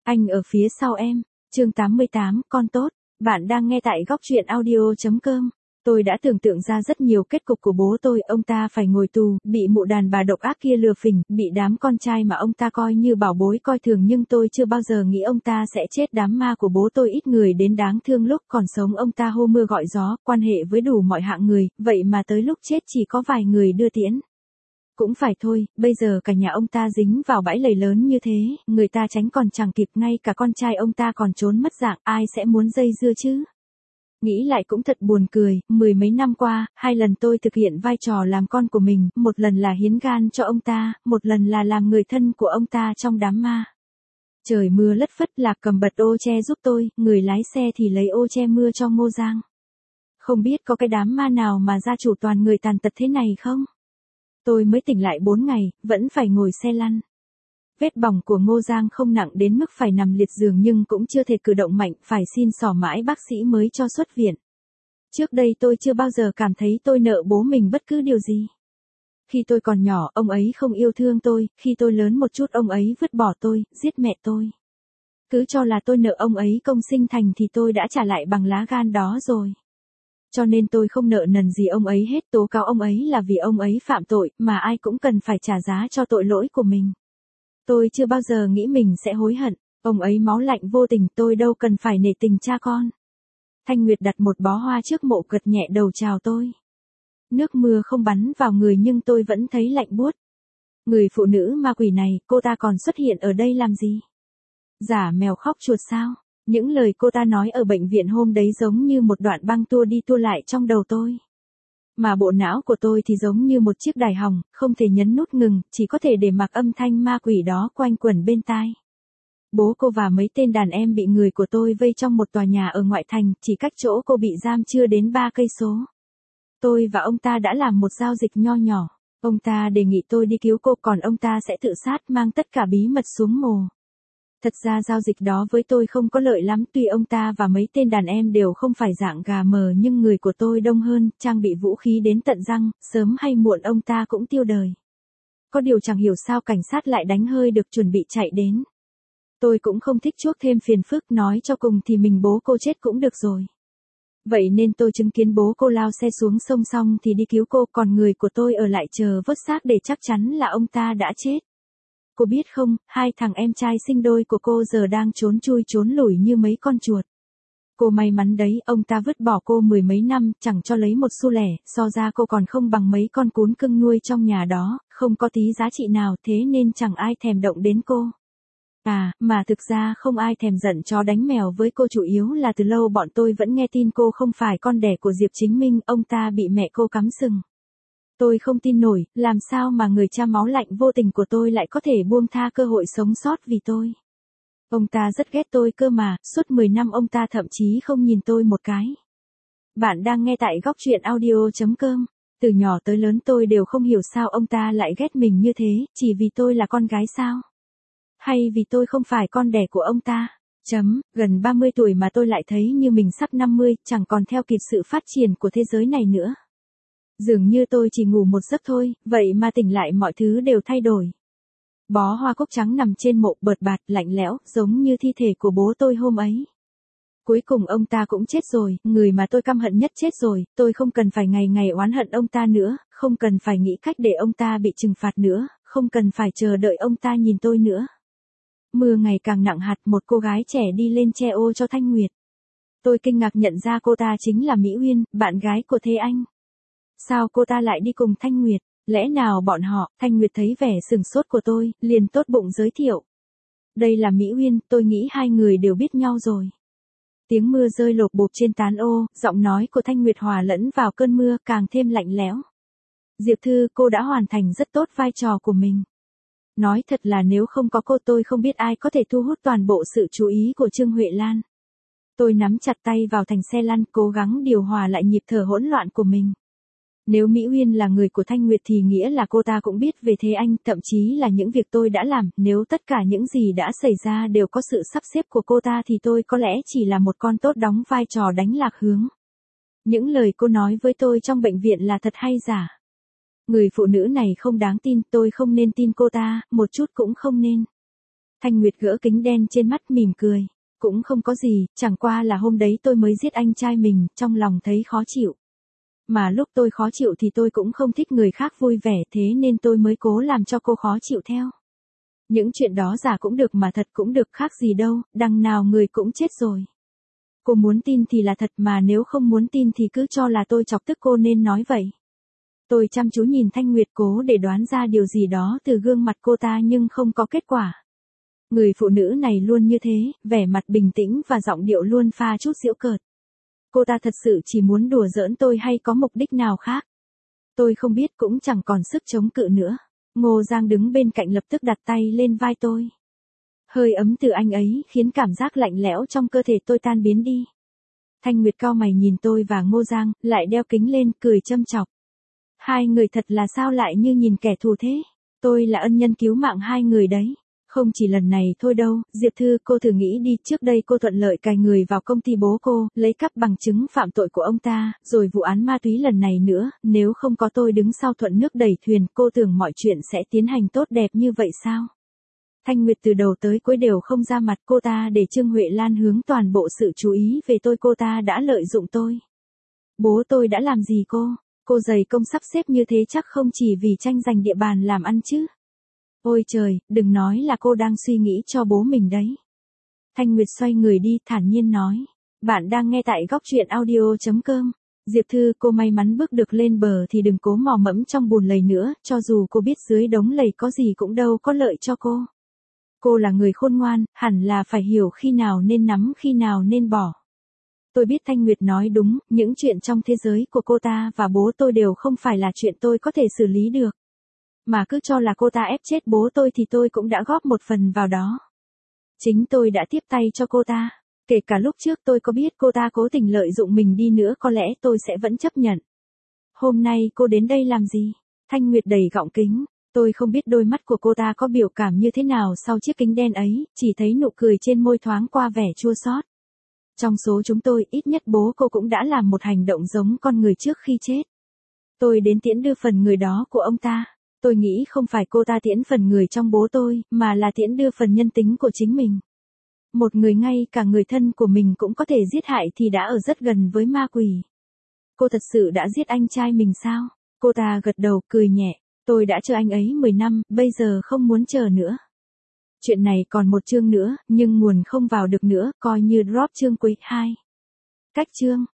Anh ở phía sau em. Chương 88, con tốt. Bạn đang nghe tại góc truyện audio.com. Tôi đã tưởng tượng ra rất nhiều kết cục của bố tôi, ông ta phải ngồi tù, bị mụ đàn bà độc ác kia lừa phỉnh, bị đám con trai mà ông ta coi như bảo bối coi thường, nhưng tôi chưa bao giờ nghĩ ông ta sẽ chết. Đám ma của bố tôi ít người đến đáng thương, lúc còn sống ông ta hô mưa gọi gió, quan hệ với đủ mọi hạng người, vậy mà tới lúc chết chỉ có vài người đưa tiễn. Cũng phải thôi, bây giờ cả nhà ông ta dính vào bãi lầy lớn như thế, người ta tránh còn chẳng kịp, ngay cả con trai ông ta còn trốn mất dạng, ai sẽ muốn dây dưa chứ? Nghĩ lại cũng thật buồn cười, 10 mấy năm qua, 2 lần tôi thực hiện vai trò làm con của mình, một lần là hiến gan cho ông ta, một lần là làm người thân của ông ta trong đám ma. Trời mưa lất phất, Lạc cầm bật ô che giúp tôi, người lái xe thì lấy ô che mưa cho Ngô Giang. Không biết có cái đám ma nào mà gia chủ toàn người tàn tật thế này không? Tôi mới tỉnh lại 4 ngày, vẫn phải ngồi xe lăn. Vết bỏng của Ngô Giang không nặng đến mức phải nằm liệt giường, nhưng cũng chưa thể cử động mạnh, phải xin xỏ mãi bác sĩ mới cho xuất viện. Trước đây tôi chưa bao giờ cảm thấy tôi nợ bố mình bất cứ điều gì. Khi tôi còn nhỏ, ông ấy không yêu thương tôi, khi tôi lớn một chút ông ấy vứt bỏ tôi, giết mẹ tôi. Cứ cho là tôi nợ ông ấy công sinh thành thì tôi đã trả lại bằng lá gan đó rồi. Cho nên tôi không nợ nần gì ông ấy hết, tố cáo ông ấy là vì ông ấy phạm tội, mà ai cũng cần phải trả giá cho tội lỗi của mình. Tôi chưa bao giờ nghĩ mình sẽ hối hận, ông ấy máu lạnh vô tình, tôi đâu cần phải nể tình cha con. Thanh Nguyệt đặt một bó hoa trước mộ, gật nhẹ đầu chào tôi. Nước mưa không bắn vào người nhưng tôi vẫn thấy lạnh buốt. Người phụ nữ ma quỷ này, cô ta còn xuất hiện ở đây làm gì? Giả mèo khóc chuột sao? Những lời cô ta nói ở bệnh viện hôm đấy giống như một đoạn băng tua đi tua lại trong đầu tôi. Mà bộ não của tôi thì giống như một chiếc đài hỏng, không thể nhấn nút ngừng, chỉ có thể để mặc âm thanh ma quỷ đó quanh quẩn bên tai. Bố cô và mấy tên đàn em bị người của tôi vây trong một tòa nhà ở ngoại thành, chỉ cách chỗ cô bị giam chưa đến 3 cây số. Tôi và ông ta đã làm một giao dịch nho nhỏ. Ông ta đề nghị tôi đi cứu cô, còn ông ta sẽ tự sát, mang tất cả bí mật xuống mồ. Thật ra giao dịch đó với tôi không có lợi lắm, tuy ông ta và mấy tên đàn em đều không phải dạng gà mờ, nhưng người của tôi đông hơn, trang bị vũ khí đến tận răng, sớm hay muộn ông ta cũng tiêu đời. Có điều chẳng hiểu sao cảnh sát lại đánh hơi được, chuẩn bị chạy đến. Tôi cũng không thích chuốc thêm phiền phức, nói cho cùng thì mình bố cô chết cũng được rồi. Vậy nên tôi chứng kiến bố cô lao xe xuống sông xong thì đi cứu cô, còn người của tôi ở lại chờ vớt xác để chắc chắn là ông ta đã chết. Cô biết không, 2 thằng em trai sinh đôi của cô giờ đang trốn chui trốn lủi như mấy con chuột. Cô may mắn đấy, ông ta vứt bỏ cô 10 mấy năm, chẳng cho lấy một xu lẻ, so ra cô còn không bằng mấy con cún cưng nuôi trong nhà đó, không có tí giá trị nào, thế nên chẳng ai thèm động đến cô. À, mà thực ra không ai thèm giận chó đánh mèo với cô, chủ yếu là từ lâu bọn tôi vẫn nghe tin cô không phải con đẻ của Diệp Chính Minh, ông ta bị mẹ cô cắm sừng. Tôi không tin nổi, làm sao mà người cha máu lạnh vô tình của tôi lại có thể buông tha cơ hội sống sót vì tôi. Ông ta rất ghét tôi cơ mà, suốt 10 năm ông ta thậm chí không nhìn tôi một cái. Bạn đang nghe tại góc truyện audio.com. Từ nhỏ tới lớn tôi đều không hiểu sao ông ta lại ghét mình như thế, chỉ vì tôi là con gái sao? Hay vì tôi không phải con đẻ của ông ta? Gần 30 tuổi mà tôi lại thấy như mình sắp 50, chẳng còn theo kịp sự phát triển của thế giới này nữa. Dường như tôi chỉ ngủ một giấc thôi, vậy mà tỉnh lại mọi thứ đều thay đổi. Bó hoa cúc trắng nằm trên mộ, bợt bạt, lạnh lẽo, giống như thi thể của bố tôi hôm ấy. Cuối cùng ông ta cũng chết rồi, người mà tôi căm hận nhất chết rồi, tôi không cần phải ngày ngày oán hận ông ta nữa, không cần phải nghĩ cách để ông ta bị trừng phạt nữa, không cần phải chờ đợi ông ta nhìn tôi nữa. Mưa ngày càng nặng hạt, một cô gái trẻ đi lên che ô cho Thanh Nguyệt. Tôi kinh ngạc nhận ra cô ta chính là Mỹ Uyên, bạn gái của Thế Anh. Sao cô ta lại đi cùng Thanh Nguyệt? Lẽ nào bọn họ? Thanh Nguyệt thấy vẻ sừng sốt của tôi, liền tốt bụng giới thiệu. Đây là Mỹ Uyên, tôi nghĩ 2 người đều biết nhau rồi. Tiếng mưa rơi lộp bộp trên tán ô, giọng nói của Thanh Nguyệt hòa lẫn vào cơn mưa càng thêm lạnh lẽo. Diệp Thư, cô đã hoàn thành rất tốt vai trò của mình. Nói thật là nếu không có cô tôi không biết ai có thể thu hút toàn bộ sự chú ý của Trương Huệ Lan. Tôi nắm chặt tay vào thành xe lăn, cố gắng điều hòa lại nhịp thở hỗn loạn của mình. Nếu Mỹ Uyên là người của Thanh Nguyệt thì nghĩa là cô ta cũng biết về Thế Anh, thậm chí là những việc tôi đã làm, nếu tất cả những gì đã xảy ra đều có sự sắp xếp của cô ta thì tôi có lẽ chỉ là một con tốt đóng vai trò đánh lạc hướng. Những lời cô nói với tôi trong bệnh viện là thật hay giả? Người phụ nữ này không đáng tin, tôi không nên tin cô ta, một chút cũng không nên. Thanh Nguyệt gỡ kính đen trên mắt mỉm cười. Cũng không có gì, chẳng qua là hôm đấy tôi mới giết anh trai mình, trong lòng thấy khó chịu. Mà lúc tôi khó chịu thì tôi cũng không thích người khác vui vẻ, thế nên tôi mới cố làm cho cô khó chịu theo. Những chuyện đó giả cũng được mà thật cũng được, khác gì đâu, đằng nào người cũng chết rồi. Cô muốn tin thì là thật, mà nếu không muốn tin thì cứ cho là tôi chọc tức cô nên nói vậy. Tôi chăm chú nhìn Thanh Nguyệt cố để đoán ra điều gì đó từ gương mặt cô ta nhưng không có kết quả. Người phụ nữ này luôn như thế, vẻ mặt bình tĩnh và giọng điệu luôn pha chút giễu cợt. Cô ta thật sự chỉ muốn đùa giỡn tôi hay có mục đích nào khác? Tôi không biết, cũng chẳng còn sức chống cự nữa. Ngô Giang đứng bên cạnh lập tức đặt tay lên vai tôi. Hơi ấm từ anh ấy khiến cảm giác lạnh lẽo trong cơ thể tôi tan biến đi. Thanh Nguyệt cau mày nhìn tôi và Ngô Giang, lại đeo kính lên, cười châm chọc. Hai người thật là sao lại như nhìn kẻ thù thế? Tôi là ân nhân cứu mạng hai người đấy. Không chỉ lần này thôi đâu, Diệp Thư, cô thử nghĩ đi, trước đây cô thuận lợi cài người vào công ty bố cô, lấy cắp bằng chứng phạm tội của ông ta, rồi vụ án ma túy lần này nữa, nếu không có tôi đứng sau thuận nước đẩy thuyền, cô tưởng mọi chuyện sẽ tiến hành tốt đẹp như vậy sao? Thanh Nguyệt từ đầu tới cuối đều không ra mặt, cô ta để Trương Huệ Lan hướng toàn bộ sự chú ý về tôi, cô ta đã lợi dụng tôi. Bố tôi đã làm gì cô? Cô dày công sắp xếp như thế chắc không chỉ vì tranh giành địa bàn làm ăn chứ? Ôi trời, đừng nói là cô đang suy nghĩ cho bố mình đấy. Thanh Nguyệt xoay người đi, thản nhiên nói. Bạn đang nghe tại góc truyện audio.com. Diệp Thư, cô may mắn bước được lên bờ thì đừng cố mò mẫm trong bùn lầy nữa, cho dù cô biết dưới đống lầy có gì cũng đâu có lợi cho cô. Cô là người khôn ngoan, hẳn là phải hiểu khi nào nên nắm, khi nào nên bỏ. Tôi biết Thanh Nguyệt nói đúng, những chuyện trong thế giới của cô ta và bố tôi đều không phải là chuyện tôi có thể xử lý được. Mà cứ cho là cô ta ép chết bố tôi thì tôi cũng đã góp một phần vào đó. Chính tôi đã tiếp tay cho cô ta. Kể cả lúc trước tôi có biết cô ta cố tình lợi dụng mình đi nữa có lẽ tôi sẽ vẫn chấp nhận. Hôm nay cô đến đây làm gì? Thanh Nguyệt đẩy gọng kính. Tôi không biết đôi mắt của cô ta có biểu cảm như thế nào sau chiếc kính đen ấy, chỉ thấy nụ cười trên môi thoáng qua vẻ chua xót. Trong số chúng tôi, ít nhất bố cô cũng đã làm một hành động giống con người trước khi chết. Tôi đến tiễn đưa phần người đó của ông ta. Tôi nghĩ không phải cô ta tiễn phần người trong bố tôi, mà là tiễn đưa phần nhân tính của chính mình. Một người ngay cả người thân của mình cũng có thể giết hại thì đã ở rất gần với ma quỷ. Cô thật sự đã giết anh trai mình sao? Cô ta gật đầu, cười nhẹ. Tôi đã chờ anh ấy 10 năm, bây giờ không muốn chờ nữa. Chuyện này còn một chương nữa, nhưng nguồn không vào được nữa, coi như drop chương cuối 2. Cách chương.